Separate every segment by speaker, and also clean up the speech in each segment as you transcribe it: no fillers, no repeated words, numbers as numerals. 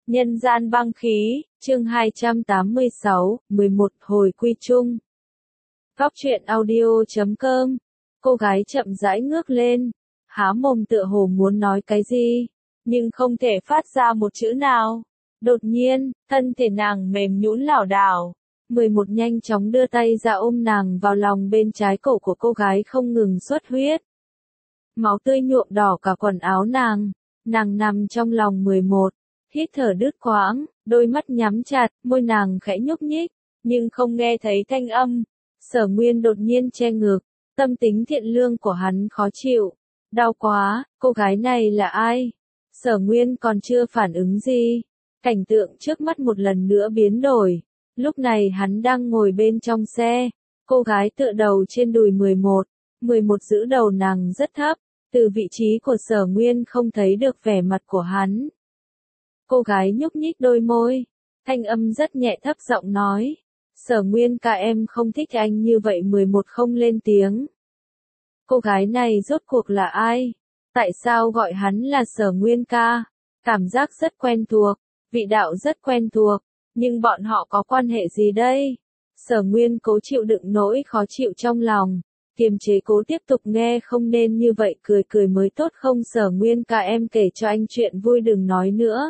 Speaker 1: Nhân gian băng khí, chương 286, 11 hồi quy chung. Góc truyện audio.com. Cô gái chậm rãi ngước lên, há mồm tựa hồ muốn nói cái gì, nhưng không thể phát ra một chữ nào. Đột nhiên, thân thể nàng mềm nhũn lảo đảo. 11 nhanh chóng đưa tay ra ôm nàng vào lòng, bên trái cổ của cô gái không ngừng xuất huyết. Máu tươi nhuộm đỏ cả quần áo nàng. Nàng nằm trong lòng 11, hít thở đứt quãng, đôi mắt nhắm chặt, môi nàng khẽ nhúc nhích, nhưng không nghe thấy thanh âm. Sở Nguyên đột nhiên che ngực, tâm tính thiện lương của hắn khó chịu. Đau quá, cô gái này là ai? Sở Nguyên còn chưa phản ứng gì. Cảnh tượng trước mắt một lần nữa biến đổi. Lúc này hắn đang ngồi bên trong xe. Cô gái tựa đầu trên đùi 11. 11 giữ đầu nàng rất thấp. Từ vị trí của Sở Nguyên không thấy được vẻ mặt của hắn. Cô gái nhúc nhích đôi môi. Thanh âm rất nhẹ thấp giọng nói. Sở Nguyên ca, em không thích anh như vậy. 11 không lên tiếng. Cô gái này rốt cuộc là ai? Tại sao gọi hắn là Sở Nguyên ca? Cảm giác rất quen thuộc. Vị đạo rất quen thuộc. Nhưng bọn họ có quan hệ gì đây? Sở Nguyên cố chịu đựng nỗi khó chịu trong lòng. Kiềm chế cố tiếp tục nghe, không nên như vậy, cười cười mới tốt không? Sở Nguyên ca, em kể cho anh chuyện vui, đừng nói nữa.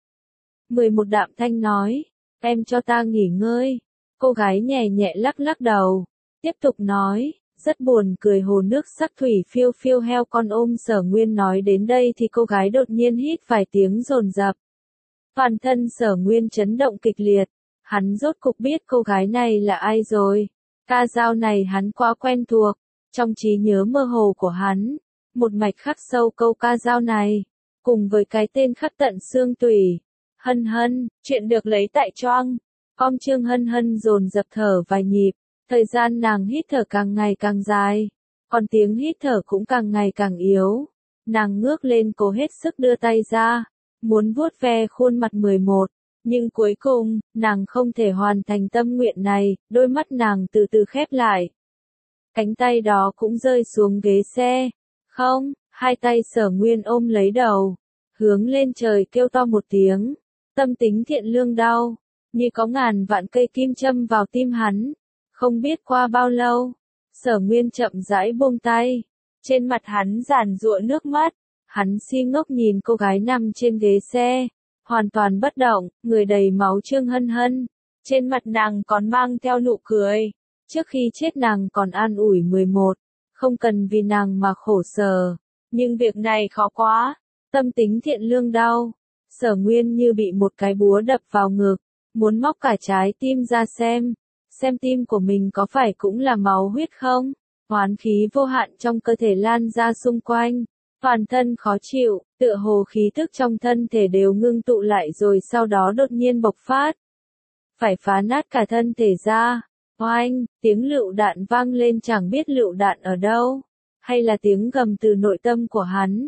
Speaker 1: 11 đạm thanh nói, em cho ta nghỉ ngơi. Cô gái nhẹ nhẹ lắc lắc đầu, tiếp tục nói, rất buồn cười. Hồ nước sắc thủy phiêu phiêu, heo con ôm. Sở Nguyên nói đến đây thì cô gái đột nhiên hít vài tiếng dồn dập. Toàn thân Sở Nguyên chấn động kịch liệt, hắn rốt cục biết cô gái này là ai rồi. Ca dao này hắn quá quen thuộc, trong trí nhớ mơ hồ của hắn, một mạch khắc sâu câu ca dao này, cùng với cái tên khắc tận xương tủy. Hân Hân, chuyện được lấy tại Choang. Com chương. Hân Hân dồn dập thở vài nhịp, thời gian nàng hít thở càng ngày càng dài, còn tiếng hít thở cũng càng ngày càng yếu. Nàng ngước lên, cố hết sức đưa tay ra, muốn vuốt ve khuôn mặt 11. Nhưng cuối cùng, nàng không thể hoàn thành tâm nguyện này, đôi mắt nàng từ từ khép lại. Cánh tay đó cũng rơi xuống ghế xe. Không, hai tay Sở Nguyên ôm lấy đầu, hướng lên trời kêu to một tiếng. Tâm tính thiện lương đau, như có ngàn vạn cây kim châm vào tim hắn. Không biết qua bao lâu, Sở Nguyên chậm rãi buông tay. Trên mặt hắn giàn giụa nước mắt, hắn si ngốc nhìn cô gái nằm trên ghế xe. Hoàn toàn bất động, người đầy máu. Trương Hân Hân, trên mặt nàng còn mang theo nụ cười. Trước khi chết nàng còn an ủi 11, không cần vì nàng mà khổ sở. Nhưng việc này khó quá, tâm tính thiện lương đau. Sở Nguyên như bị một cái búa đập vào ngực, muốn móc cả trái tim ra xem tim của mình có phải cũng là máu huyết không? Oán khí vô hạn trong cơ thể lan ra xung quanh. Toàn thân khó chịu, tựa hồ khí thức trong thân thể đều ngưng tụ lại rồi sau đó đột nhiên bộc phát. Phải phá nát cả thân thể ra. Oanh, tiếng lựu đạn vang lên, chẳng biết lựu đạn ở đâu, hay là tiếng gầm từ nội tâm của hắn.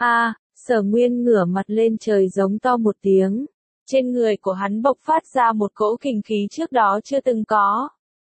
Speaker 1: Sở Nguyên ngửa mặt lên trời giống to một tiếng. Trên người của hắn bộc phát ra một cỗ kình khí trước đó chưa từng có.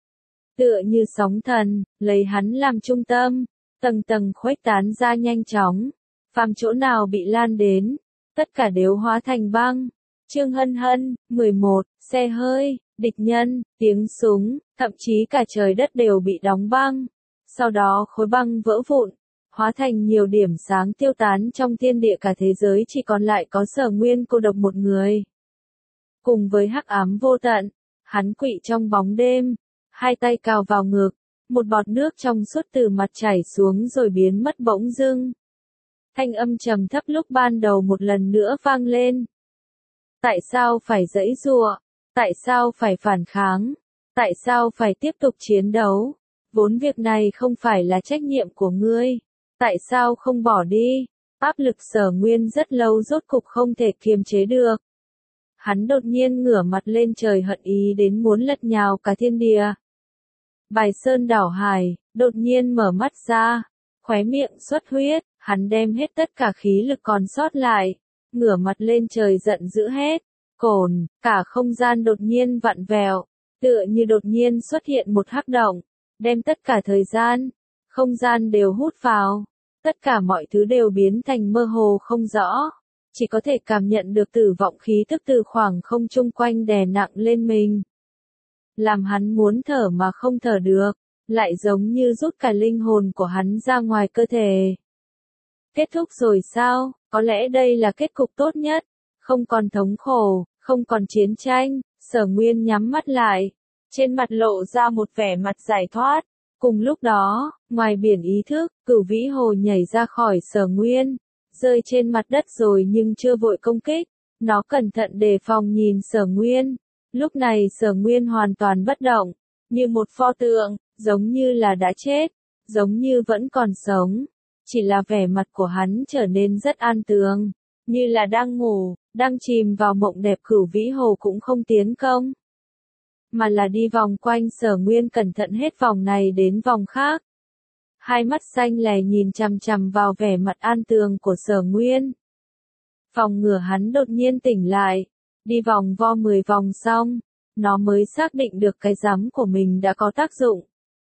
Speaker 1: Tựa như sóng thần, lấy hắn làm trung tâm, tầng tầng khuếch tán ra nhanh chóng. Phàm chỗ nào bị lan đến, tất cả đều hóa thành băng. Trương Hân Hân, 11, xe hơi, địch nhân, tiếng súng, thậm chí cả trời đất đều bị đóng băng. Sau đó khối băng vỡ vụn, hóa thành nhiều điểm sáng tiêu tán trong thiên địa, cả thế giới chỉ còn lại có Sở Nguyên cô độc một người. Cùng với hắc ám vô tận, hắn quỵ trong bóng đêm, hai tay cào vào ngực, một bọt nước trong suốt từ mặt chảy xuống rồi biến mất bỗng dưng. Thanh âm trầm thấp lúc ban đầu một lần nữa vang lên. Tại sao phải giãy giụa? Tại sao phải phản kháng? Tại sao phải tiếp tục chiến đấu? Vốn việc này không phải là trách nhiệm của ngươi. Tại sao không bỏ đi? Áp lực Sở Nguyên rất lâu rốt cục không thể kiềm chế được. Hắn đột nhiên ngửa mặt lên trời, hận ý đến muốn lật nhào cả thiên địa. Bài sơn đảo hải, đột nhiên mở mắt ra, khóe miệng xuất huyết, hắn đem hết tất cả khí lực còn sót lại, ngửa mặt lên trời giận dữ hét. Cồn, cả không gian đột nhiên vặn vẹo, tựa như đột nhiên xuất hiện một hắc động, đem tất cả thời gian, không gian đều hút vào, tất cả mọi thứ đều biến thành mơ hồ không rõ. chỉ có thể cảm nhận được tử vọng khí tức từ khoảng không chung quanh đè nặng lên mình. Làm hắn muốn thở mà không thở được, lại giống như rút cả linh hồn của hắn ra ngoài cơ thể. Kết thúc rồi sao? Có lẽ đây là kết cục tốt nhất. Không còn thống khổ, không còn chiến tranh. Sở Nguyên nhắm mắt lại. Trên mặt lộ ra một vẻ mặt giải thoát. Cùng lúc đó, ngoài biển ý thức, Cửu Vĩ Hồ nhảy ra khỏi Sở Nguyên. Rơi trên mặt đất rồi nhưng chưa vội công kích. Nó cẩn thận đề phòng nhìn Sở Nguyên. Lúc này Sở Nguyên hoàn toàn bất động. Như một pho tượng, giống như là đã chết. Giống như vẫn còn sống. Chỉ là vẻ mặt của hắn trở nên rất an tường, như là đang ngủ, đang chìm vào mộng đẹp. Cửu Vĩ Hồ cũng không tiến công, mà là đi vòng quanh Sở Nguyên cẩn thận hết vòng này đến vòng khác. Hai mắt xanh lè nhìn chằm chằm vào vẻ mặt an tường của Sở Nguyên. Phòng ngừa hắn đột nhiên tỉnh lại, đi vòng vo 10 vòng xong, nó mới xác định được cái giám của mình đã có tác dụng.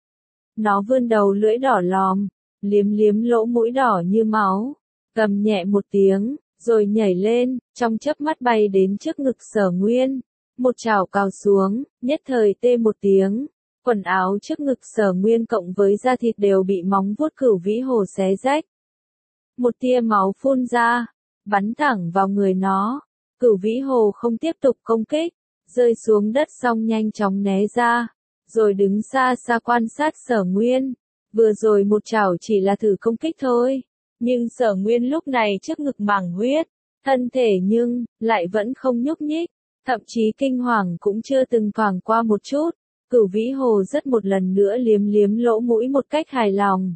Speaker 1: Nó vươn đầu lưỡi đỏ lòm, liếm liếm lỗ mũi đỏ như máu, gầm nhẹ một tiếng, rồi nhảy lên, trong chớp mắt bay đến trước ngực Sở Nguyên, một chảo cào xuống, nhất thời tê một tiếng, quần áo trước ngực Sở Nguyên cộng với da thịt đều bị móng vuốt Cửu Vĩ Hồ xé rách. Một tia máu phun ra, bắn thẳng vào người nó. Cửu Vĩ Hồ không tiếp tục công kích, rơi xuống đất xong nhanh chóng né ra, rồi đứng xa xa quan sát Sở Nguyên. Vừa rồi một chảo chỉ là thử công kích thôi, nhưng Sở Nguyên lúc này trước ngực mảng huyết, thân thể nhưng lại vẫn không nhúc nhích, thậm chí kinh hoàng cũng chưa từng thoảng qua một chút. Cửu Vĩ Hồ rất một lần nữa liếm liếm lỗ mũi một cách hài lòng.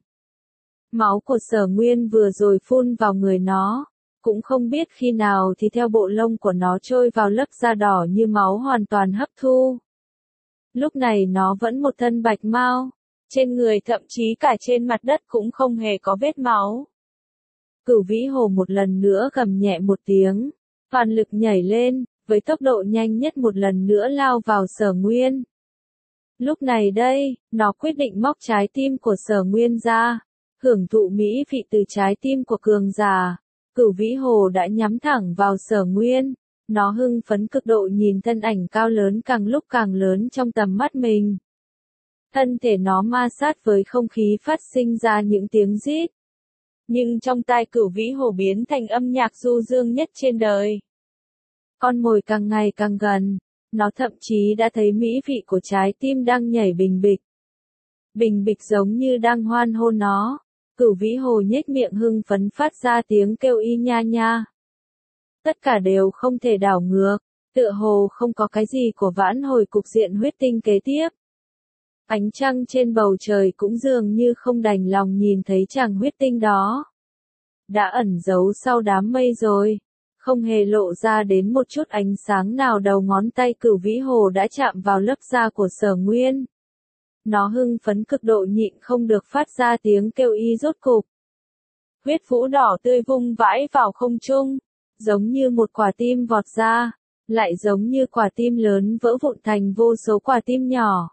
Speaker 1: Máu của Sở Nguyên vừa rồi phun vào người nó, cũng không biết khi nào thì theo bộ lông của nó trôi vào lớp da đỏ như máu hoàn toàn hấp thu. Lúc này nó vẫn một thân bạch mao. Trên người thậm chí cả trên mặt đất cũng không hề có vết máu. Cửu Vĩ Hồ một lần nữa gầm nhẹ một tiếng, toàn lực nhảy lên, với tốc độ nhanh nhất một lần nữa lao vào Sở Nguyên. Lúc này đây, nó quyết định móc trái tim của Sở Nguyên ra, hưởng thụ mỹ vị từ trái tim của cường giả. Cửu Vĩ Hồ đã nhắm thẳng vào Sở Nguyên, nó hưng phấn cực độ nhìn thân ảnh cao lớn càng lúc càng lớn trong tầm mắt mình. Thân thể nó ma sát với không khí phát sinh ra những tiếng rít. Nhưng trong tai Cửu Vĩ Hồ biến thành âm nhạc du dương nhất trên đời. Con mồi càng ngày càng gần, nó thậm chí đã thấy mỹ vị của trái tim đang nhảy bình bịch. Bình bịch giống như đang hoan hô nó. Cửu Vĩ Hồ nhếch miệng hưng phấn phát ra tiếng kêu y nha nha. Tất cả đều không thể đảo ngược, tựa hồ không có cái gì của vãn hồi cục diện huyết tinh kế tiếp. Ánh trăng trên bầu trời cũng dường như không đành lòng nhìn thấy chàng huyết tinh đó. Đã ẩn giấu sau đám mây rồi, không hề lộ ra đến một chút ánh sáng nào. Đầu ngón tay Cửu Vĩ Hồ đã chạm vào lớp da của Sở Nguyên. Nó hưng phấn cực độ nhịn không được phát ra tiếng kêu y rốt cục. Huyết vũ đỏ tươi vung vãi vào không trung, giống như một quả tim vọt ra, lại giống như quả tim lớn vỡ vụn thành vô số quả tim nhỏ.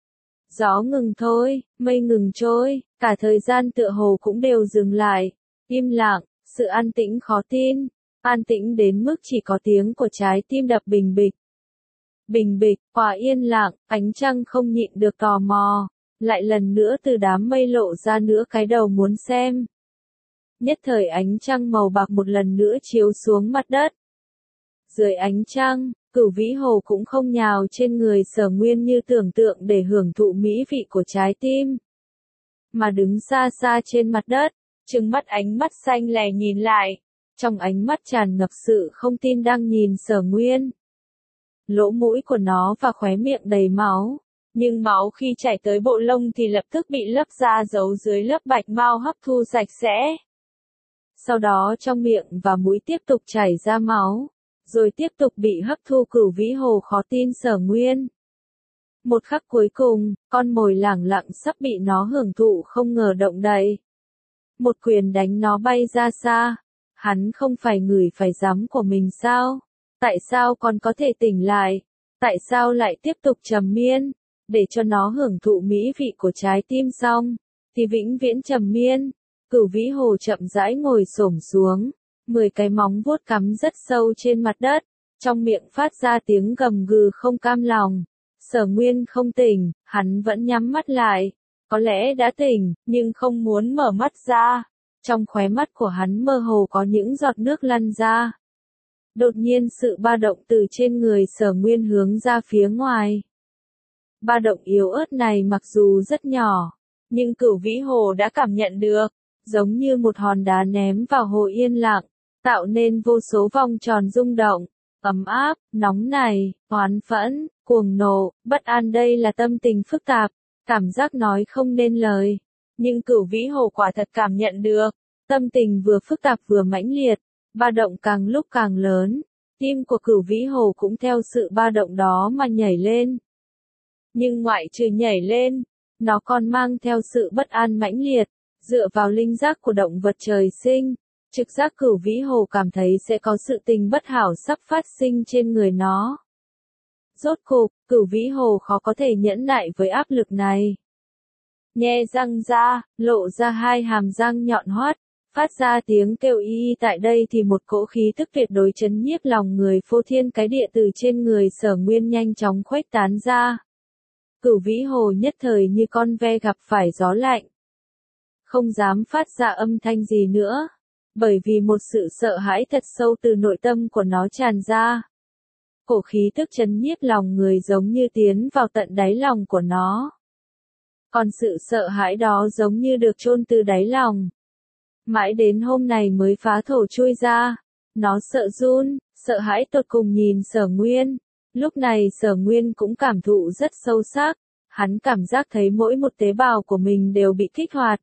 Speaker 1: Gió ngừng thôi, mây ngừng trôi, cả thời gian tựa hồ cũng đều dừng lại, im lặng, sự an tĩnh khó tin, an tĩnh đến mức chỉ có tiếng của trái tim đập bình bịch. Bình bịch, quả yên lặng, ánh trăng không nhịn được tò mò, lại lần nữa từ đám mây lộ ra nữa cái đầu muốn xem. Nhất thời ánh trăng màu bạc một lần nữa chiếu xuống mặt đất. Dưới ánh trăng, Cửu Vĩ Hồ cũng không nhào trên người Sở Nguyên như tưởng tượng để hưởng thụ mỹ vị của trái tim, mà đứng xa xa trên mặt đất, trừng mắt ánh mắt xanh lè nhìn lại, trong ánh mắt tràn ngập sự không tin đang nhìn Sở Nguyên. Lỗ mũi của nó và khóe miệng đầy máu, nhưng máu khi chảy tới bộ lông thì lập tức bị lớp da giấu dưới lớp bạch mao hấp thu sạch sẽ. Sau đó trong miệng và mũi tiếp tục chảy ra máu, rồi tiếp tục bị hấp thu. Cửu Vĩ Hồ khó tin Sở Nguyên. Một khắc cuối cùng, con mồi lẳng lặng sắp bị nó hưởng thụ không ngờ động đậy. Một quyền đánh nó bay ra xa. Hắn không phải ngửi phải giấm của mình sao? Tại sao còn có thể tỉnh lại? Tại sao lại tiếp tục trầm miên? Để cho nó hưởng thụ mỹ vị của trái tim xong, thì vĩnh viễn trầm miên. Cửu Vĩ Hồ chậm rãi ngồi xổm xuống, 10 cái móng vuốt cắm rất sâu trên mặt đất, trong miệng phát ra tiếng gầm gừ không cam lòng. Sở Nguyên không tỉnh, hắn vẫn nhắm mắt lại. Có lẽ đã tỉnh, nhưng không muốn mở mắt ra. Trong khóe mắt của hắn mơ hồ có những giọt nước lăn ra. Đột nhiên sự ba động từ trên người Sở Nguyên hướng ra phía ngoài. Ba động yếu ớt này mặc dù rất nhỏ, nhưng Cửu Vĩ Hồ đã cảm nhận được, giống như một hòn đá ném vào hồ yên lặng, tạo nên vô số vòng tròn rung động, ấm áp, nóng nảy, oán phẫn, cuồng nộ, bất an, đây là tâm tình phức tạp, cảm giác nói không nên lời. Nhưng Cửu Vĩ Hồ quả thật cảm nhận được, tâm tình vừa phức tạp vừa mãnh liệt, ba động càng lúc càng lớn, tim của Cửu Vĩ Hồ cũng theo sự ba động đó mà nhảy lên. Nhưng ngoại trừ nhảy lên, nó còn mang theo sự bất an mãnh liệt, dựa vào linh giác của động vật trời sinh, trực giác Cửu Vĩ Hồ cảm thấy sẽ có sự tình bất hảo sắp phát sinh trên người nó. Rốt cục, Cửu Vĩ Hồ khó có thể nhẫn nại với áp lực này. Nhe răng ra, lộ ra hai hàm răng nhọn hoắt, phát ra tiếng kêu y tại đây thì một cỗ khí tức tuyệt đối chấn nhiếp lòng người, phô thiên cái địa từ trên người Sở Nguyên nhanh chóng khuếch tán ra. Cửu Vĩ Hồ nhất thời như con ve gặp phải gió lạnh. Không dám phát ra âm thanh gì nữa, bởi vì một sự sợ hãi thật sâu từ nội tâm của nó tràn ra. Cổ khí tức chấn nhiếp lòng người giống như tiến vào tận đáy lòng của nó. Còn sự sợ hãi đó giống như được chôn từ đáy lòng. Mãi đến hôm này mới phá thổ chui ra. Nó sợ run, sợ hãi tột cùng nhìn Sở Nguyên. Lúc này Sở Nguyên cũng cảm thụ rất sâu sắc. Hắn cảm giác thấy mỗi một tế bào của mình đều bị kích hoạt.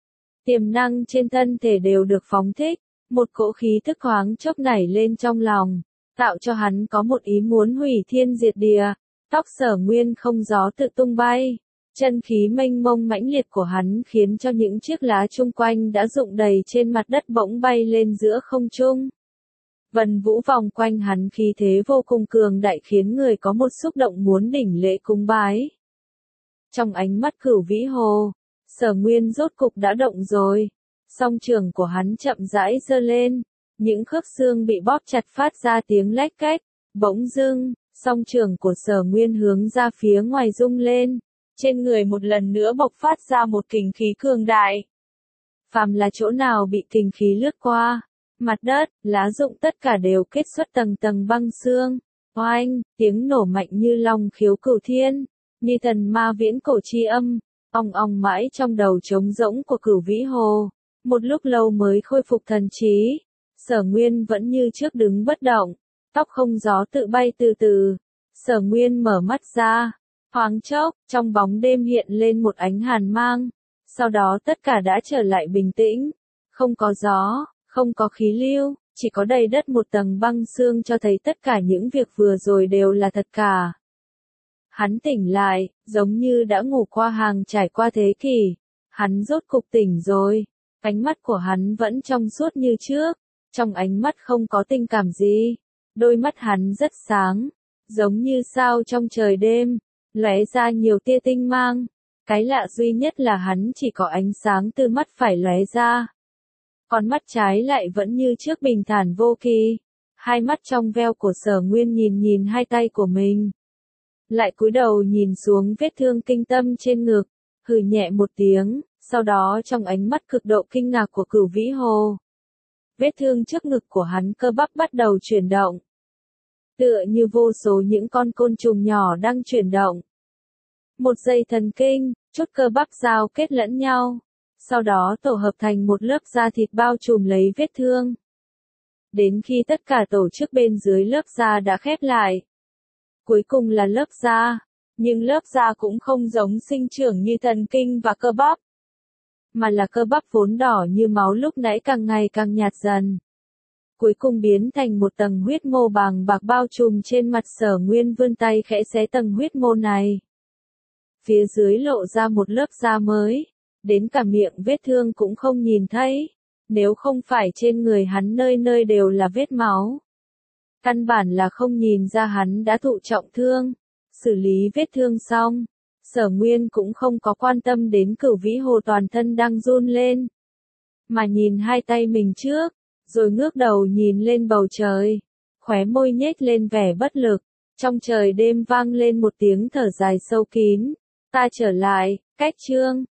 Speaker 1: Tiềm năng trên thân thể đều được phóng thích. Một cỗ khí tức thoáng chốc nảy lên trong lòng, tạo cho hắn có một ý muốn hủy thiên diệt địa. Tóc Sở Nguyên không gió tự tung bay. Chân khí mênh mông mãnh liệt của hắn khiến cho những chiếc lá chung quanh đã rụng đầy trên mặt đất bỗng bay lên giữa không trung. Vân vũ vòng quanh hắn khí thế vô cùng cường đại khiến người có một xúc động muốn đỉnh lễ cúng bái. Trong ánh mắt Cửu Vĩ Hồ, Sở Nguyên rốt cục đã động rồi. Song trường của hắn chậm rãi giơ lên, những khớp xương bị bóp chặt phát ra tiếng lách cách. Bỗng dưng, song trường của Sở Nguyên hướng ra phía ngoài rung lên. Trên người một lần nữa bộc phát ra một kình khí cường đại. Phàm là chỗ nào bị kình khí lướt qua, mặt đất, lá rụng tất cả đều kết xuất tầng tầng băng xương. Oanh, tiếng nổ mạnh như long khiếu cửu thiên, như thần ma viễn cổ chi âm, ong ong mãi trong đầu trống rỗng của Cửu Vĩ Hồ. Một lúc lâu mới khôi phục thần trí, Sở Nguyên vẫn như trước đứng bất động, tóc không gió tự bay từ từ. Sở Nguyên mở mắt ra. Thoáng chốc, trong bóng đêm hiện lên một ánh hàn mang, sau đó tất cả đã trở lại bình tĩnh, không có gió, không có khí lưu, chỉ có đầy đất một tầng băng xương cho thấy tất cả những việc vừa rồi đều là thật cả. Hắn tỉnh lại, giống như đã ngủ qua hàng trải qua thế kỷ, hắn rốt cục tỉnh rồi, ánh mắt của hắn vẫn trong suốt như trước, trong ánh mắt không có tình cảm gì, đôi mắt hắn rất sáng, giống như sao trong trời đêm. Lóe ra nhiều tia tinh mang, cái lạ duy nhất là hắn chỉ có ánh sáng từ mắt phải lóe ra. Còn mắt trái lại vẫn như trước bình thản vô kỳ. Hai mắt trong veo của Sở Nguyên nhìn hai tay của mình. Lại cúi đầu nhìn xuống vết thương kinh tâm trên ngực, hừ nhẹ một tiếng, sau đó trong ánh mắt cực độ kinh ngạc của Cửu Vĩ Hồ. Vết thương trước ngực của hắn cơ bắp bắt đầu chuyển động. Tựa như vô số những con côn trùng nhỏ đang chuyển động. Một dây thần kinh, chút cơ bắp giao kết lẫn nhau, sau đó tổ hợp thành một lớp da thịt bao trùm lấy vết thương. Đến khi tất cả tổ chức bên dưới lớp da đã khép lại, cuối cùng là lớp da, nhưng lớp da cũng không giống sinh trưởng như thần kinh và cơ bắp, mà là cơ bắp vốn đỏ như máu lúc nãy càng ngày càng nhạt dần. Cuối cùng biến thành một tầng huyết mô bàng bạc bao trùm trên mặt. Sở Nguyên vươn tay khẽ xé tầng huyết mô này. Phía dưới lộ ra một lớp da mới, đến cả miệng vết thương cũng không nhìn thấy, nếu không phải trên người hắn nơi nơi đều là vết máu. Căn bản là không nhìn ra hắn đã thụ trọng thương. Xử lý vết thương xong, Sở Nguyên cũng không có quan tâm đến Cửu Vĩ Hồ toàn thân đang run lên, mà nhìn hai tay mình trước. rồi ngước đầu nhìn lên bầu trời, khóe môi nhếch lên vẻ bất lực. Trong trời đêm vang lên một tiếng thở dài sâu kín. Ta trở lại, cách chương.